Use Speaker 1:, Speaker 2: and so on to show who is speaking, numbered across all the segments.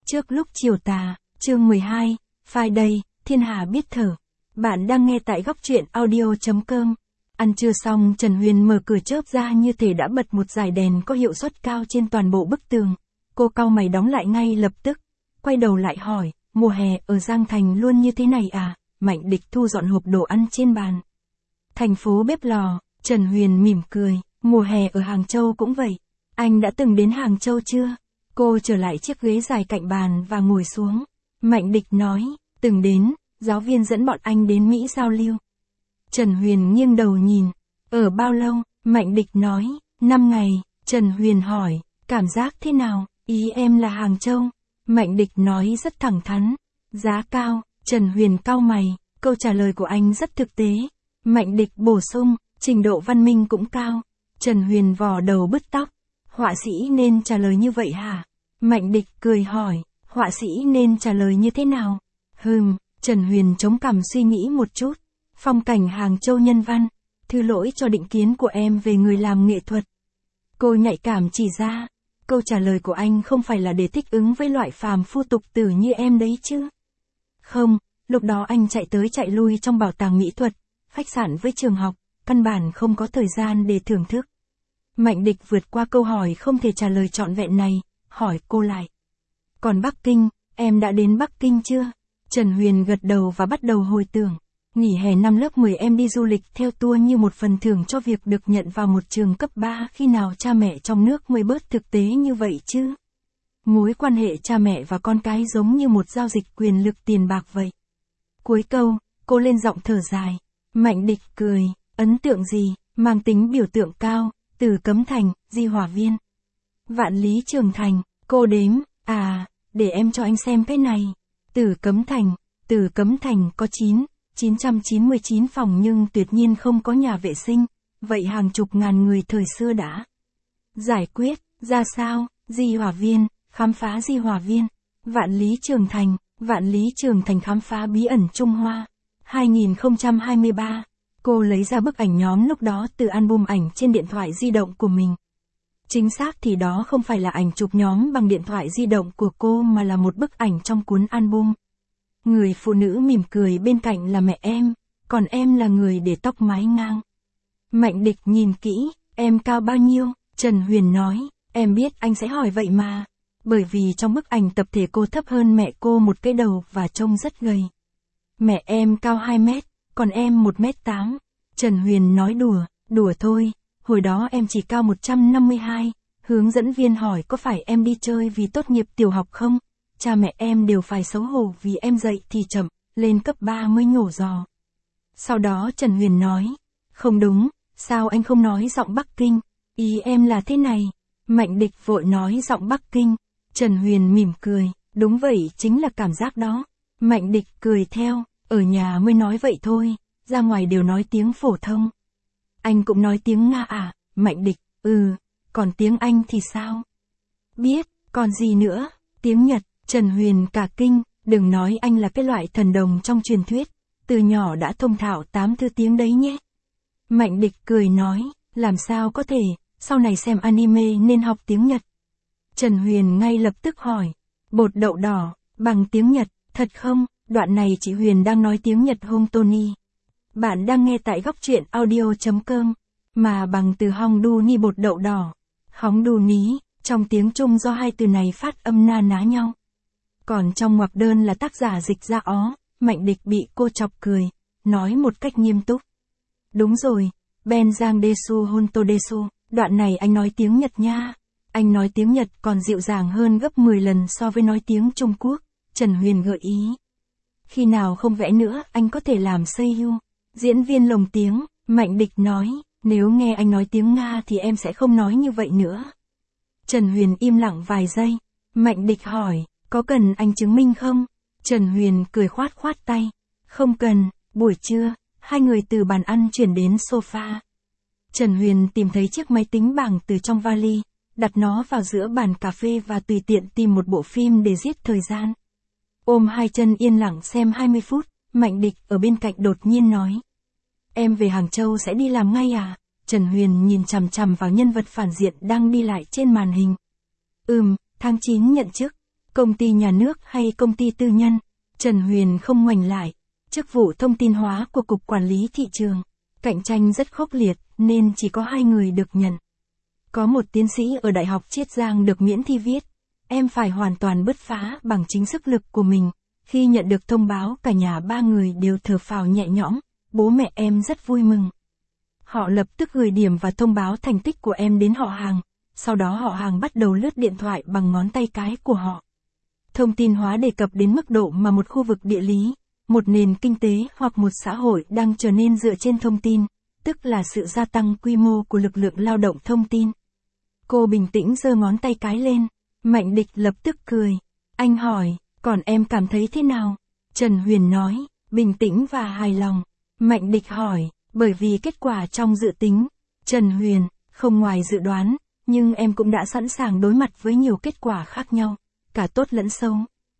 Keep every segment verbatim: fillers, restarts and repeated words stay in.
Speaker 1: Trước lúc chiều tà, chương mười hai, Friday, thiên hà biết thở. Bạn đang nghe tại góc truyện audio chấm com. Ăn trưa xong, Trần Huyền mở cửa chớp ra như thể đã bật một dải đèn có hiệu suất cao trên toàn bộ bức tường. Cô cau mày đóng lại ngay lập tức. Quay đầu lại hỏi, mùa hè ở Giang Thành luôn như thế này à? Mạnh Địch thu dọn hộp đồ ăn trên bàn. Thành phố bếp lò, Trần Huyền mỉm cười, mùa hè ở Hàng Châu cũng vậy. Anh đã từng đến Hàng Châu chưa? Cô trở lại chiếc ghế dài cạnh bàn và ngồi xuống. Mạnh Địch nói, từng đến, giáo viên dẫn bọn anh đến Mỹ giao lưu. Trần Huyền nghiêng đầu nhìn, ở bao lâu? Mạnh Địch nói, năm ngày. Trần Huyền hỏi, cảm giác thế nào? Ý em là Hàng Châu. Mạnh Địch nói rất thẳng thắn, giá cao. Trần Huyền cau mày, câu trả lời của anh rất thực tế. Mạnh Địch bổ sung, trình độ văn minh cũng cao. Trần Huyền vò đầu bứt tóc, họa sĩ nên trả lời như vậy hả? Mạnh Địch cười hỏi, họa sĩ nên trả lời như thế nào? Hừm, Trần Huyền chống cằm suy nghĩ một chút. Phong cảnh Hàng Châu nhân văn, thư lỗi cho định kiến của em về người làm nghệ thuật. Cô nhạy cảm chỉ ra, câu trả lời của anh không phải là để thích ứng với loại phàm phu tục tử như em đấy chứ. Không, lúc đó anh chạy tới chạy lui trong bảo tàng mỹ thuật, khách sạn với trường học, căn bản không có thời gian để thưởng thức. Mạnh Địch vượt qua câu hỏi không thể trả lời trọn vẹn này, hỏi cô lại. Còn Bắc Kinh, em đã đến Bắc Kinh chưa? Trần Huyền gật đầu và bắt đầu hồi tưởng. Nghỉ hè năm lớp mười em đi du lịch theo tour như một phần thưởng cho việc được nhận vào một trường cấp ba, khi nào cha mẹ trong nước mới bớt thực tế như vậy chứ? Mối quan hệ cha mẹ và con cái giống như một giao dịch quyền lực tiền bạc vậy. Cuối câu, cô lên giọng thở dài. Mạnh Địch cười, ấn tượng gì, mang tính biểu tượng cao, Từ Cấm Thành, Di Hòa Viên. Vạn Lý Trường Thành, cô đếm, à, để em cho anh xem cái này. Từ Cấm Thành, Từ Cấm Thành có chín, chín trăm chín mươi chín phòng nhưng tuyệt nhiên không có nhà vệ sinh, vậy hàng chục ngàn người thời xưa đã giải quyết ra sao? Di Hòa Viên, khám phá Di Hòa Viên. Vạn Lý Trường Thành, Vạn Lý Trường Thành khám phá bí ẩn Trung Hoa. hai nghìn không trăm hai mươi ba, cô lấy ra bức ảnh nhóm lúc đó từ album ảnh trên điện thoại di động của mình. Chính xác thì đó không phải là ảnh chụp nhóm bằng điện thoại di động của cô mà là một bức ảnh trong cuốn album. Người phụ nữ mỉm cười bên cạnh là mẹ em, còn em là người để tóc mái ngang. Mạnh Địch nhìn kỹ, em cao bao nhiêu? Trần Huyền nói, em biết anh sẽ hỏi vậy mà. Bởi vì trong bức ảnh tập thể cô thấp hơn mẹ cô một cái đầu và trông rất gầy. Mẹ em cao hai mét, còn em một mét tám. Trần Huyền nói đùa, đùa thôi, hồi đó em chỉ cao một trăm năm mươi hai. Hướng dẫn viên hỏi có phải em đi chơi vì tốt nghiệp tiểu học không? Cha mẹ em đều phải xấu hổ vì em dậy thì chậm, lên cấp ba mới nhổ giò. Sau đó Trần Huyền nói, không đúng, sao anh không nói giọng Bắc Kinh? Ý em là thế này. Mạnh Địch vội nói giọng Bắc Kinh. Trần Huyền mỉm cười, đúng vậy chính là cảm giác đó. Mạnh Địch cười theo, ở nhà mới nói vậy thôi, ra ngoài đều nói tiếng phổ thông. Anh cũng nói tiếng Nga à? Mạnh Địch, ừ, còn tiếng Anh thì sao? Biết, còn gì nữa? Tiếng Nhật. Trần Huyền cả kinh, đừng nói anh là cái loại thần đồng trong truyền thuyết, từ nhỏ đã thông thạo tám thứ tiếng đấy nhé. Mạnh Địch cười nói, làm sao có thể, sau này xem anime nên học tiếng Nhật. Trần Huyền ngay lập tức hỏi, bột đậu đỏ, bằng tiếng Nhật, thật không? Đoạn này chị Huyền đang nói tiếng Nhật hông Tony. Bạn đang nghe tại góc truyện audio chấm com, mà bằng từ hong đu ni bột đậu đỏ, hóng đu ní, trong tiếng Trung do hai từ này phát âm na ná nhau. Còn trong ngoặc đơn là tác giả dịch ra ó, Mạnh Địch bị cô chọc cười, nói một cách nghiêm túc. Đúng rồi, Ben Giang Desu Honto Desu, đoạn này anh nói tiếng Nhật nha. Anh nói tiếng Nhật còn dịu dàng hơn gấp mười lần so với nói tiếng Trung Quốc, Trần Huyền gợi ý. Khi nào không vẽ nữa anh có thể làm seiyuu, diễn viên lồng tiếng. Mạnh Địch nói, nếu nghe anh nói tiếng Nga thì em sẽ không nói như vậy nữa. Trần Huyền im lặng vài giây, Mạnh Địch hỏi, có cần anh chứng minh không? Trần Huyền cười khoát khoát tay, không cần. Buổi trưa, hai người từ bàn ăn chuyển đến sofa. Trần Huyền tìm thấy chiếc máy tính bảng từ trong vali, đặt nó vào giữa bàn cà phê và tùy tiện tìm một bộ phim để giết thời gian. Ôm hai chân yên lặng xem hai mươi phút, Mạnh Địch ở bên cạnh đột nhiên nói. Em về Hàng Châu sẽ đi làm ngay à? Trần Huyền nhìn chằm chằm vào nhân vật phản diện đang đi lại trên màn hình. Ừm, tháng chín nhận chức. Công ty nhà nước hay công ty tư nhân? Trần Huyền không ngoảnh lại. Chức vụ thông tin hóa của Cục Quản lý Thị trường. Cạnh tranh rất khốc liệt, nên chỉ có hai người được nhận. Có một tiến sĩ ở Đại học Chiết Giang được miễn thi viết. Em phải hoàn toàn bứt phá bằng chính sức lực của mình. Khi nhận được thông báo, cả nhà ba người đều thở phào nhẹ nhõm. Bố mẹ em rất vui mừng. Họ lập tức gửi điểm và thông báo thành tích của em đến họ hàng. Sau đó họ hàng bắt đầu lướt điện thoại bằng ngón tay cái của họ. Thông tin hóa đề cập đến mức độ mà một khu vực địa lý, một nền kinh tế hoặc một xã hội đang trở nên dựa trên thông tin, tức là sự gia tăng quy mô của lực lượng lao động thông tin. Cô bình tĩnh giơ ngón tay cái lên. Mạnh Địch lập tức cười. Anh hỏi, còn em cảm thấy thế nào? Trần Huyền nói, bình tĩnh và hài lòng. Mạnh Địch hỏi, bởi vì kết quả trong dự tính. Trần Huyền, không ngoài dự đoán, nhưng em cũng đã sẵn sàng đối mặt với nhiều kết quả khác nhau, cả tốt lẫn xấu.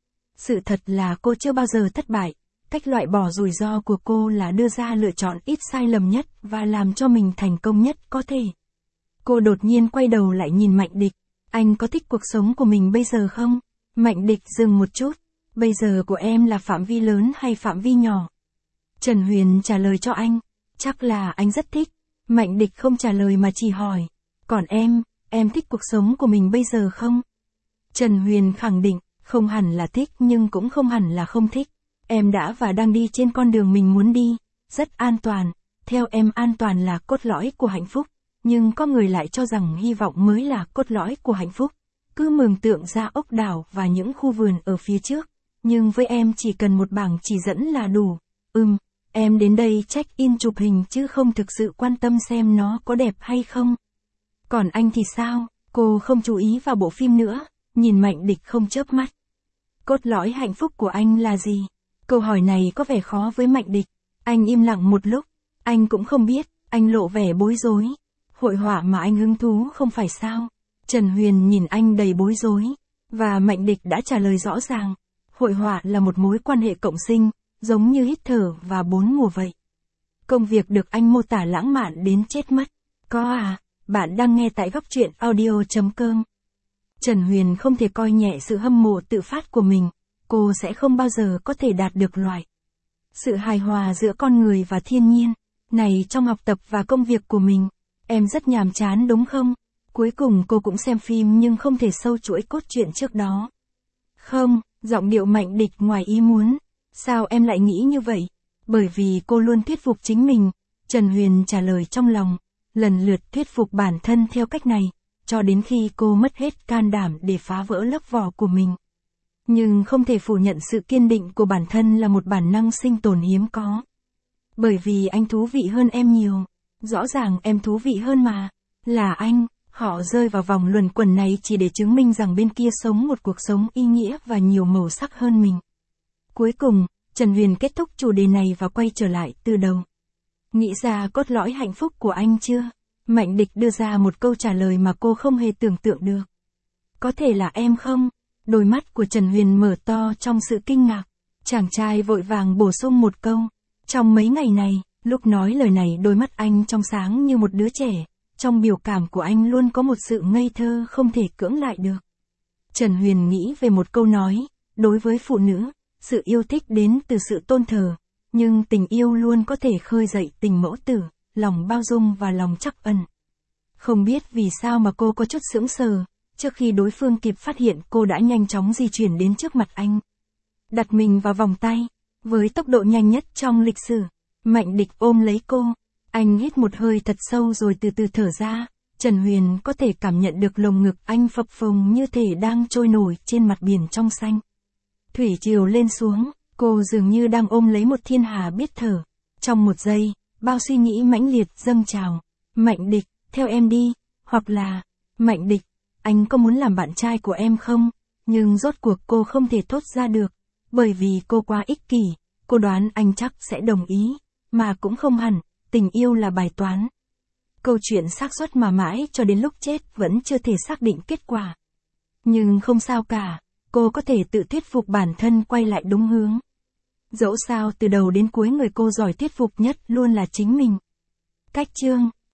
Speaker 1: Sự thật là cô chưa bao giờ thất bại. Cách loại bỏ rủi ro của cô là đưa ra lựa chọn ít sai lầm nhất và làm cho mình thành công nhất có thể. Cô đột nhiên quay đầu lại nhìn Mạnh Địch. Anh có thích cuộc sống của mình bây giờ không? Mạnh Địch dừng một chút. Bây giờ của em là phạm vi lớn hay phạm vi nhỏ? Trần Huyền trả lời cho anh. Chắc là anh rất thích. Mạnh Địch không trả lời mà chỉ hỏi. Còn em, em thích cuộc sống của mình bây giờ không? Trần Huyền khẳng định, không hẳn là thích nhưng cũng không hẳn là không thích. Em đã và đang đi trên con đường mình muốn đi, rất an toàn. Theo em, an toàn là cốt lõi của hạnh phúc. Nhưng có người lại cho rằng hy vọng mới là cốt lõi của hạnh phúc. Cứ mường tượng ra ốc đảo và những khu vườn ở phía trước. Nhưng với em chỉ cần một bảng chỉ dẫn là đủ. Ừm, em đến đây check-in chụp hình chứ không thực sự quan tâm xem nó có đẹp hay không. Còn anh thì sao? Cô không chú ý vào bộ phim nữa, nhìn Mạnh Địch không chớp mắt. Cốt lõi hạnh phúc của anh là gì? Câu hỏi này có vẻ khó với Mạnh Địch. Anh im lặng một lúc. Anh cũng không biết, anh lộ vẻ bối rối. Hội họa mà anh hứng thú không phải sao? Trần Huyền nhìn anh đầy bối rối. Và Mạnh Địch đã trả lời rõ ràng. Hội họa là một mối quan hệ cộng sinh, giống như hít thở và bốn mùa vậy. Công việc được anh mô tả lãng mạn đến chết mất. Có à, bạn đang nghe tại góc truyện audio chấm com. Trần Huyền không thể coi nhẹ sự hâm mộ tự phát của mình. Cô sẽ không bao giờ có thể đạt được loại sự hài hòa giữa con người và thiên nhiên này trong học tập và công việc của mình. Em rất nhàm chán đúng không? Cuối cùng cô cũng xem phim nhưng không thể sâu chuỗi cốt truyện trước đó. Không, giọng điệu Mạnh Địch ngoài ý muốn. Sao em lại nghĩ như vậy? Bởi vì cô luôn thuyết phục chính mình. Trần Huyền trả lời trong lòng, lần lượt thuyết phục bản thân theo cách này, cho đến khi cô mất hết can đảm để phá vỡ lớp vỏ của mình. Nhưng không thể phủ nhận sự kiên định của bản thân là một bản năng sinh tồn hiếm có. Bởi vì anh thú vị hơn em nhiều. Rõ ràng em thú vị hơn mà. Là anh, họ rơi vào vòng luẩn quẩn này chỉ để chứng minh rằng bên kia sống một cuộc sống ý nghĩa và nhiều màu sắc hơn mình. Cuối cùng, Trần Huyền kết thúc chủ đề này và quay trở lại từ đầu. Nghĩ ra cốt lõi hạnh phúc của anh chưa? Mạnh Địch đưa ra một câu trả lời mà cô không hề tưởng tượng được. Có thể là em không? Đôi mắt của Trần Huyền mở to trong sự kinh ngạc. Chàng trai vội vàng bổ sung một câu. Trong mấy ngày này, lúc nói lời này đôi mắt anh trong sáng như một đứa trẻ. Trong biểu cảm của anh luôn có một sự ngây thơ không thể cưỡng lại được. Trần Huyền nghĩ về một câu nói. Đối với phụ nữ, sự yêu thích đến từ sự tôn thờ. Nhưng tình yêu luôn có thể khơi dậy tình mẫu tử, lòng bao dung và lòng trắc ẩn. Không biết vì sao mà cô có chút sững sờ. Trước khi đối phương kịp phát hiện, cô đã nhanh chóng di chuyển đến trước mặt anh. Đặt mình vào vòng tay. Với tốc độ nhanh nhất trong lịch sử, Mạnh Địch ôm lấy cô. Anh hít một hơi thật sâu rồi từ từ thở ra. Trần Huyền có thể cảm nhận được lồng ngực anh phập phồng như thể đang trôi nổi trên mặt biển trong xanh. Thủy triều lên xuống, cô dường như đang ôm lấy một thiên hà biết thở. Trong một giây, bao suy nghĩ mãnh liệt dâng trào. Mạnh Địch, theo em đi. Hoặc là, Mạnh Địch, anh có muốn làm bạn trai của em không? Nhưng rốt cuộc cô không thể thốt ra được. Bởi vì cô quá ích kỷ. Cô đoán anh chắc sẽ đồng ý. Mà cũng không hẳn, tình yêu là bài toán. Câu chuyện xác suất mà mãi cho đến lúc chết vẫn chưa thể xác định kết quả. Nhưng không sao cả, cô có thể tự thuyết phục bản thân quay lại đúng hướng. Dẫu sao từ đầu đến cuối người cô giỏi thuyết phục nhất luôn là chính mình. Cách chương